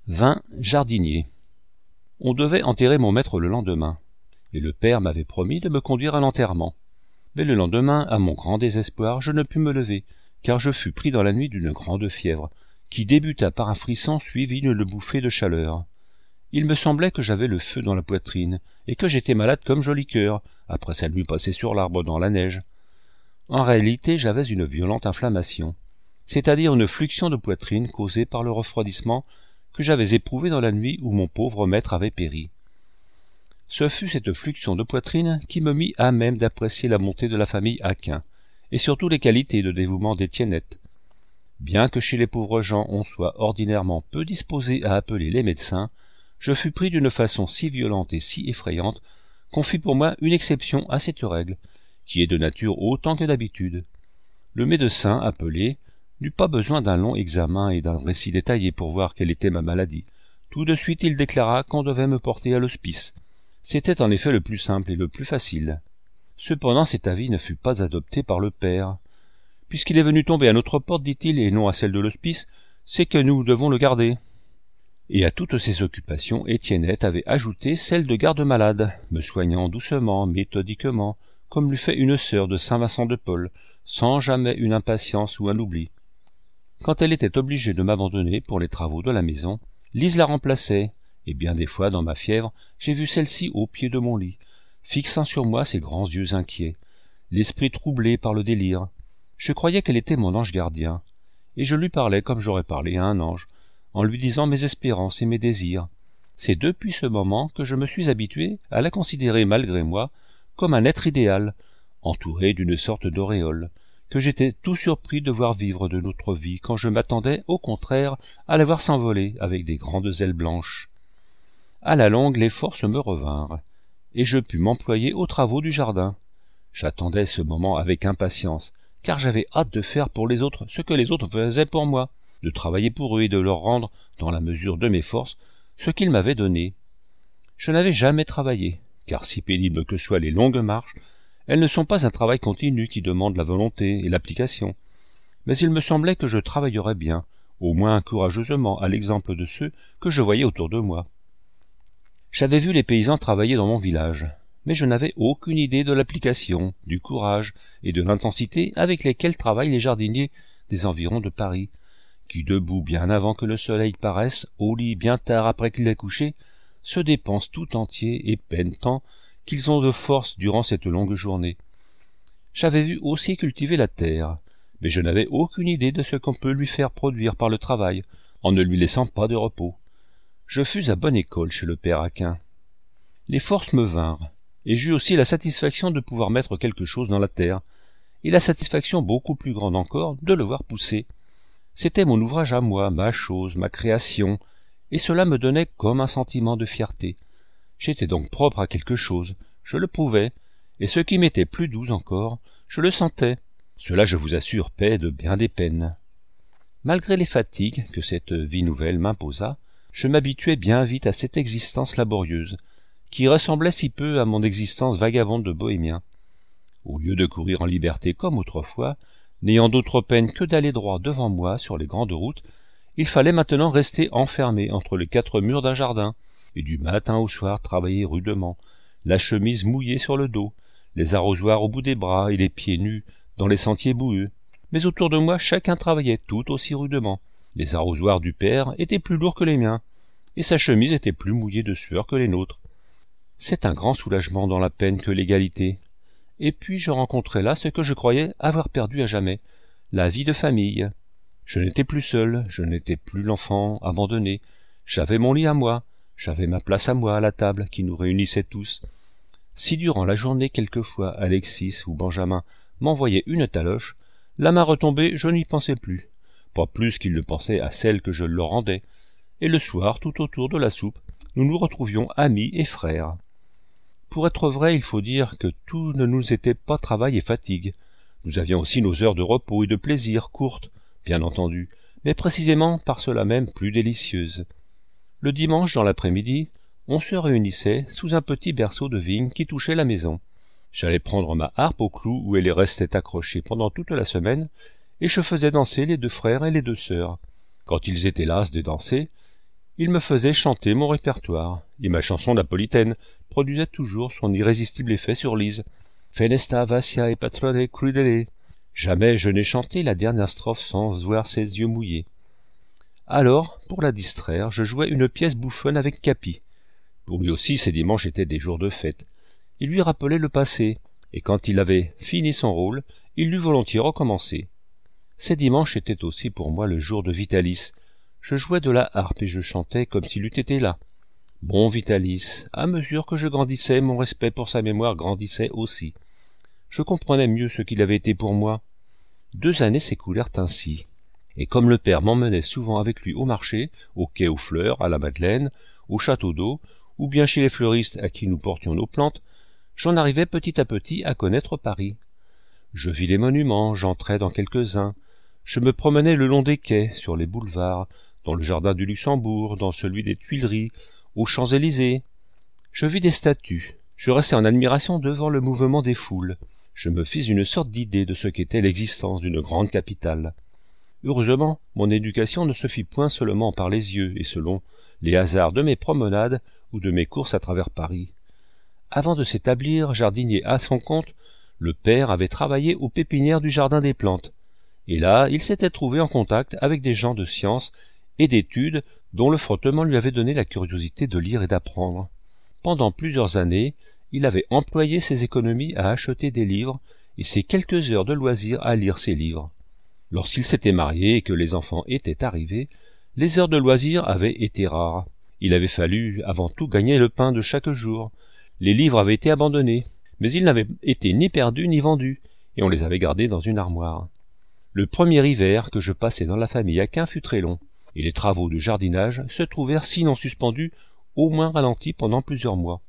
20 jardinier. On devait enterrer mon maître le lendemain, et le père m'avait promis de me conduire à l'enterrement. Mais le lendemain, à mon grand désespoir, je ne pus me lever, car je fus pris dans la nuit d'une grande fièvre, qui débuta par un frisson suivi d'une bouffée de chaleur. Il me semblait que j'avais le feu dans la poitrine, et que j'étais malade comme Joli-Cœur, après sa nuit passée sur l'arbre dans la neige. En réalité, j'avais une violente inflammation, c'est-à-dire une fluxion de poitrine causée par le refroidissement que j'avais éprouvé dans la nuit où mon pauvre maître avait péri. Ce fut cette fluxion de poitrine qui me mit à même d'apprécier la bonté de la famille Aquin, et surtout les qualités de dévouement d'Étiennette. Bien que chez les pauvres gens on soit ordinairement peu disposé à appeler les médecins, je fus pris d'une façon si violente et si effrayante qu'on fit pour moi une exception à cette règle, qui est de nature autant que d'habitude. Le médecin appelé n'eut pas besoin d'un long examen et d'un récit détaillé pour voir quelle était ma maladie. Tout de suite il déclara qu'on devait me porter à l'hospice. C'était en effet le plus simple et le plus facile. Cependant cet avis ne fut pas adopté par le père. Puisqu'il est venu tomber à notre porte, dit-il, et non à celle de l'hospice, c'est que nous devons le garder. Et à toutes ces occupations, Étiennette avait ajouté celle de garde-malade, me soignant doucement, méthodiquement, comme l'eût fait une sœur de Saint-Vincent de Paul, sans jamais une impatience ou un oubli. Quand elle était obligée de m'abandonner pour les travaux de la maison, Lise la remplaçait, et bien des fois, dans ma fièvre, j'ai vu celle-ci au pied de mon lit, fixant sur moi ses grands yeux inquiets, l'esprit troublé par le délire. Je croyais qu'elle était mon ange gardien, et je lui parlais comme j'aurais parlé à un ange, en lui disant mes espérances et mes désirs. C'est depuis ce moment que je me suis habitué à la considérer malgré moi comme un être idéal, entouré d'une sorte d'auréole, que j'étais tout surpris de voir vivre de notre vie quand je m'attendais, au contraire, à la voir s'envoler avec des grandes ailes blanches. À la longue, les forces me revinrent, et je pus m'employer aux travaux du jardin. J'attendais ce moment avec impatience, car j'avais hâte de faire pour les autres ce que les autres faisaient pour moi, de travailler pour eux et de leur rendre, dans la mesure de mes forces, ce qu'ils m'avaient donné. Je n'avais jamais travaillé, car si pénibles que soient les longues marches, elles ne sont pas un travail continu qui demande la volonté et l'application. Mais il me semblait que je travaillerais bien, au moins courageusement, à l'exemple de ceux que je voyais autour de moi. J'avais vu les paysans travailler dans mon village, mais je n'avais aucune idée de l'application, du courage et de l'intensité avec lesquels travaillent les jardiniers des environs de Paris, qui, debout bien avant que le soleil paraisse, au lit bien tard après qu'il est couché, se dépensent tout entiers et peinent tant qu'ils ont de force durant cette longue journée. J'avais vu aussi cultiver la terre, mais je n'avais aucune idée de ce qu'on peut lui faire produire par le travail, en ne lui laissant pas de repos. Je fus à bonne école chez le père Aquin. Les forces me vinrent, et j'eus aussi la satisfaction de pouvoir mettre quelque chose dans la terre, et la satisfaction beaucoup plus grande encore de le voir pousser. C'était mon ouvrage à moi, ma chose, ma création, et cela me donnait comme un sentiment de fierté. J'étais donc propre à quelque chose, je le prouvais, et ce qui m'était plus doux encore, je le sentais. Cela, je vous assure, paie de bien des peines. Malgré les fatigues que cette vie nouvelle m'imposa, je m'habituai bien vite à cette existence laborieuse, qui ressemblait si peu à mon existence vagabonde de bohémien. Au lieu de courir en liberté comme autrefois, n'ayant d'autre peine que d'aller droit devant moi sur les grandes routes, il fallait maintenant rester enfermé entre les quatre murs d'un jardin, et du matin au soir travailler rudement, la chemise mouillée sur le dos, les arrosoirs au bout des bras et les pieds nus dans les sentiers boueux. Mais autour de moi chacun travaillait tout aussi rudement. Les arrosoirs du père étaient plus lourds que les miens, et sa chemise était plus mouillée de sueur que les nôtres. C'est un grand soulagement dans la peine que l'égalité. Et puis je rencontrai là ce que je croyais avoir perdu à jamais, la vie de famille. Je n'étais plus seul, je n'étais plus l'enfant abandonné, j'avais mon lit à moi, j'avais ma place à moi à la table qui nous réunissait tous. Si durant la journée quelquefois Alexis ou Benjamin m'envoyaient une taloche, la main retombée je n'y pensais plus, pas plus qu'ils ne pensaient à celle que je leur rendais, et le soir, tout autour de la soupe, nous nous retrouvions amis et frères. Pour être vrai, il faut dire que tout ne nous était pas travail et fatigue. Nous avions aussi nos heures de repos et de plaisir, courtes, bien entendu, mais précisément par cela même plus délicieuses. Le dimanche, dans l'après-midi, on se réunissait sous un petit berceau de vigne qui touchait la maison. J'allais prendre ma harpe au clou où elle restait accrochée pendant toute la semaine, et je faisais danser les deux frères et les deux sœurs. Quand ils étaient las de danser, il me faisait chanter mon répertoire, et ma chanson napolitaine produisait toujours son irrésistible effet sur Lise. Fenesta vacia et patrone crudele. Jamais je n'ai chanté la dernière strophe sans voir ses yeux mouillés. Alors, pour la distraire, je jouais une pièce bouffonne avec Capi. Pour lui aussi, ces dimanches étaient des jours de fête. Il lui rappelait le passé, et quand il avait fini son rôle, il l'eût volontiers recommencé. Ces dimanches étaient aussi pour moi le jour de Vitalis. Je jouais de la harpe et je chantais comme s'il eût été là. Bon Vitalis, à mesure que je grandissais, mon respect pour sa mémoire grandissait aussi. Je comprenais mieux ce qu'il avait été pour moi. 2 années s'écoulèrent ainsi. Et comme le père m'emmenait souvent avec lui au marché, au quai aux fleurs, à la Madeleine, au château d'eau, ou bien chez les fleuristes à qui nous portions nos plantes, j'en arrivais petit à petit à connaître Paris. Je vis les monuments, j'entrais dans quelques-uns. Je me promenais le long des quais, sur les boulevards, dans le jardin du Luxembourg, dans celui des Tuileries, aux Champs-Élysées. Je vis des statues. Je restais en admiration devant le mouvement des foules. Je me fis une sorte d'idée de ce qu'était l'existence d'une grande capitale. Heureusement, mon éducation ne se fit point seulement par les yeux et selon les hasards de mes promenades ou de mes courses à travers Paris. Avant de s'établir jardinier à son compte, le père avait travaillé aux pépinières du Jardin des Plantes, et là il s'était trouvé en contact avec des gens de science et d'études dont le frottement lui avait donné la curiosité de lire et d'apprendre. Pendant plusieurs années, il avait employé ses économies à acheter des livres et ses quelques heures de loisir à lire ces livres. Lorsqu'il s'était marié et que les enfants étaient arrivés, les heures de loisir avaient été rares. Il avait fallu avant tout gagner le pain de chaque jour. Les livres avaient été abandonnés, mais ils n'avaient été ni perdus ni vendus, et on les avait gardés dans une armoire. Le premier hiver que je passai dans la famille Aquin fut très long, et les travaux de jardinage se trouvèrent sinon suspendus, au moins ralentis pendant plusieurs mois.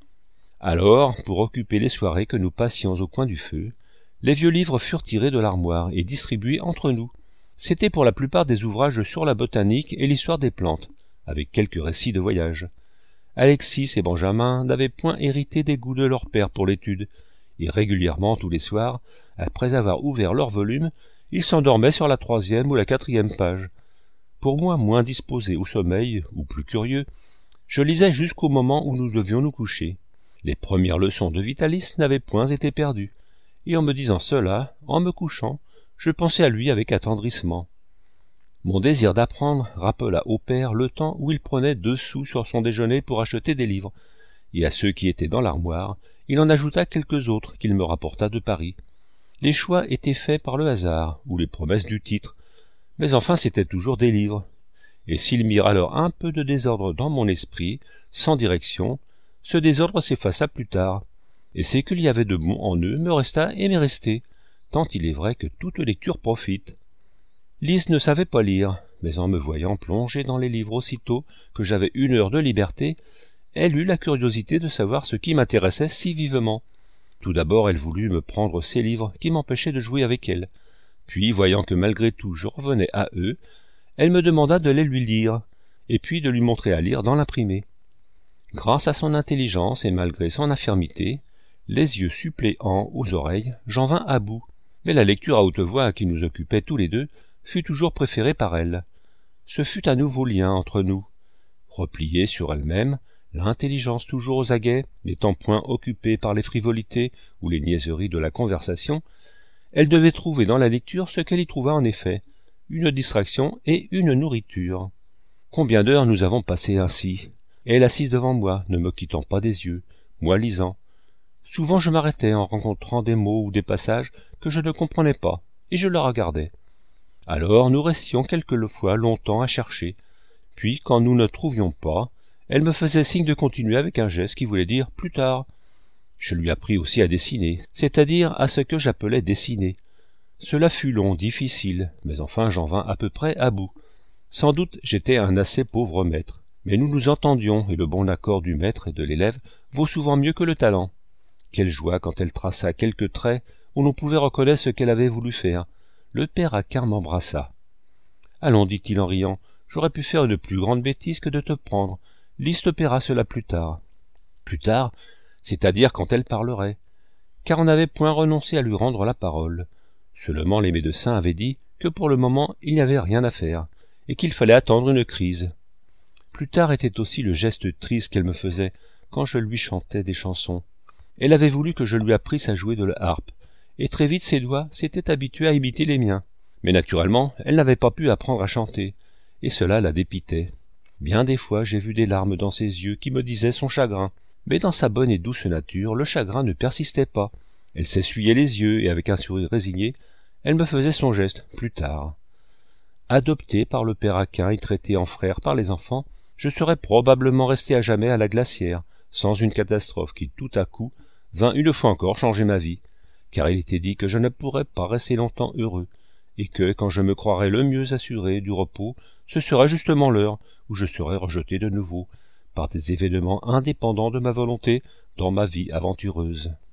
Alors, pour occuper les soirées que nous passions au coin du feu, les vieux livres furent tirés de l'armoire et distribués entre nous. C'étaient pour la plupart des ouvrages sur la botanique et l'histoire des plantes, avec quelques récits de voyage. Alexis et Benjamin n'avaient point hérité des goûts de leur père pour l'étude, et régulièrement tous les soirs, après avoir ouvert leur volume, ils s'endormaient sur la 3e ou la 4e page. Pour moi moins disposé au sommeil, ou plus curieux, je lisais jusqu'au moment où nous devions nous coucher. Les premières leçons de Vitalis n'avaient point été perdues, et en me disant cela, en me couchant, je pensais à lui avec attendrissement. Mon désir d'apprendre rappela au père le temps où il prenait 2 sous sur son déjeuner pour acheter des livres, et à ceux qui étaient dans l'armoire, il en ajouta quelques autres qu'il me rapporta de Paris. Les choix étaient faits par le hasard, ou les promesses du titre, mais enfin c'étaient toujours des livres, et s'ils mirent alors un peu de désordre dans mon esprit, sans direction, ce désordre s'effaça plus tard, et ce qu'il y avait de bon en eux me resta et m'est resté, tant il est vrai que toute lecture profite. Lise ne savait pas lire, mais en me voyant plonger dans les livres aussitôt que j'avais 1 heure de liberté, elle eut la curiosité de savoir ce qui m'intéressait si vivement. Tout d'abord elle voulut me prendre ces livres qui m'empêchaient de jouer avec elle, puis voyant que malgré tout je revenais à eux, elle me demanda de les lui lire, et puis de lui montrer à lire dans l'imprimé. Grâce à son intelligence et malgré son infirmité, les yeux suppléants aux oreilles, j'en vins à bout, mais la lecture à haute voix qui nous occupait tous les deux fut toujours préférée par elle. Ce fut un nouveau lien entre nous. Repliée sur elle-même, l'intelligence toujours aux aguets, n'étant point occupée par les frivolités ou les niaiseries de la conversation, elle devait trouver dans la lecture ce qu'elle y trouva en effet, une distraction et une nourriture. Combien d'heures nous avons passé ainsi, elle assise devant moi, ne me quittant pas des yeux, moi lisant. Souvent je m'arrêtais en rencontrant des mots ou des passages que je ne comprenais pas, et je la regardais. Alors nous restions quelquefois longtemps à chercher, puis quand nous ne trouvions pas, elle me faisait signe de continuer avec un geste qui voulait dire « plus tard ». Je lui appris aussi à dessiner, c'est-à-dire à ce que j'appelais dessiner. Cela fut long, difficile, mais enfin j'en vins à peu près à bout. Sans doute j'étais un assez pauvre maître, mais nous nous entendions et le bon accord du maître et de l'élève vaut souvent mieux que le talent. Quelle joie quand elle traça quelques traits où l'on pouvait reconnaître ce qu'elle avait voulu faire. Le père Aquin m'embrassa. « Allons, dit-il en riant, j'aurais pu faire une plus grande bêtise que de te prendre. Lise te paiera cela plus tard. » Plus tard, c'est-à-dire quand elle parlerait, car on n'avait point renoncé à lui rendre la parole. Seulement les médecins avaient dit que pour le moment il n'y avait rien à faire, et qu'il fallait attendre une crise. Plus tard était aussi le geste triste qu'elle me faisait quand je lui chantais des chansons. Elle avait voulu que je lui apprisse à jouer de la harpe, et très vite ses doigts s'étaient habitués à imiter les miens. Mais naturellement, elle n'avait pas pu apprendre à chanter, et cela la dépitait. Bien des fois j'ai vu des larmes dans ses yeux qui me disaient son chagrin, mais dans sa bonne et douce nature, le chagrin ne persistait pas. Elle s'essuyait les yeux, et avec un sourire résigné, elle me faisait son geste, plus tard. Adopté par le père Aquin et traité en frère par les enfants, je serais probablement resté à jamais à la glacière, sans une catastrophe qui, tout à coup, vint une fois encore changer ma vie, car il était dit que je ne pourrais pas rester longtemps heureux, et que, quand je me croirais le mieux assuré du repos, ce serait justement l'heure où je serais rejeté de nouveau, par des événements indépendants de ma volonté, dans ma vie aventureuse.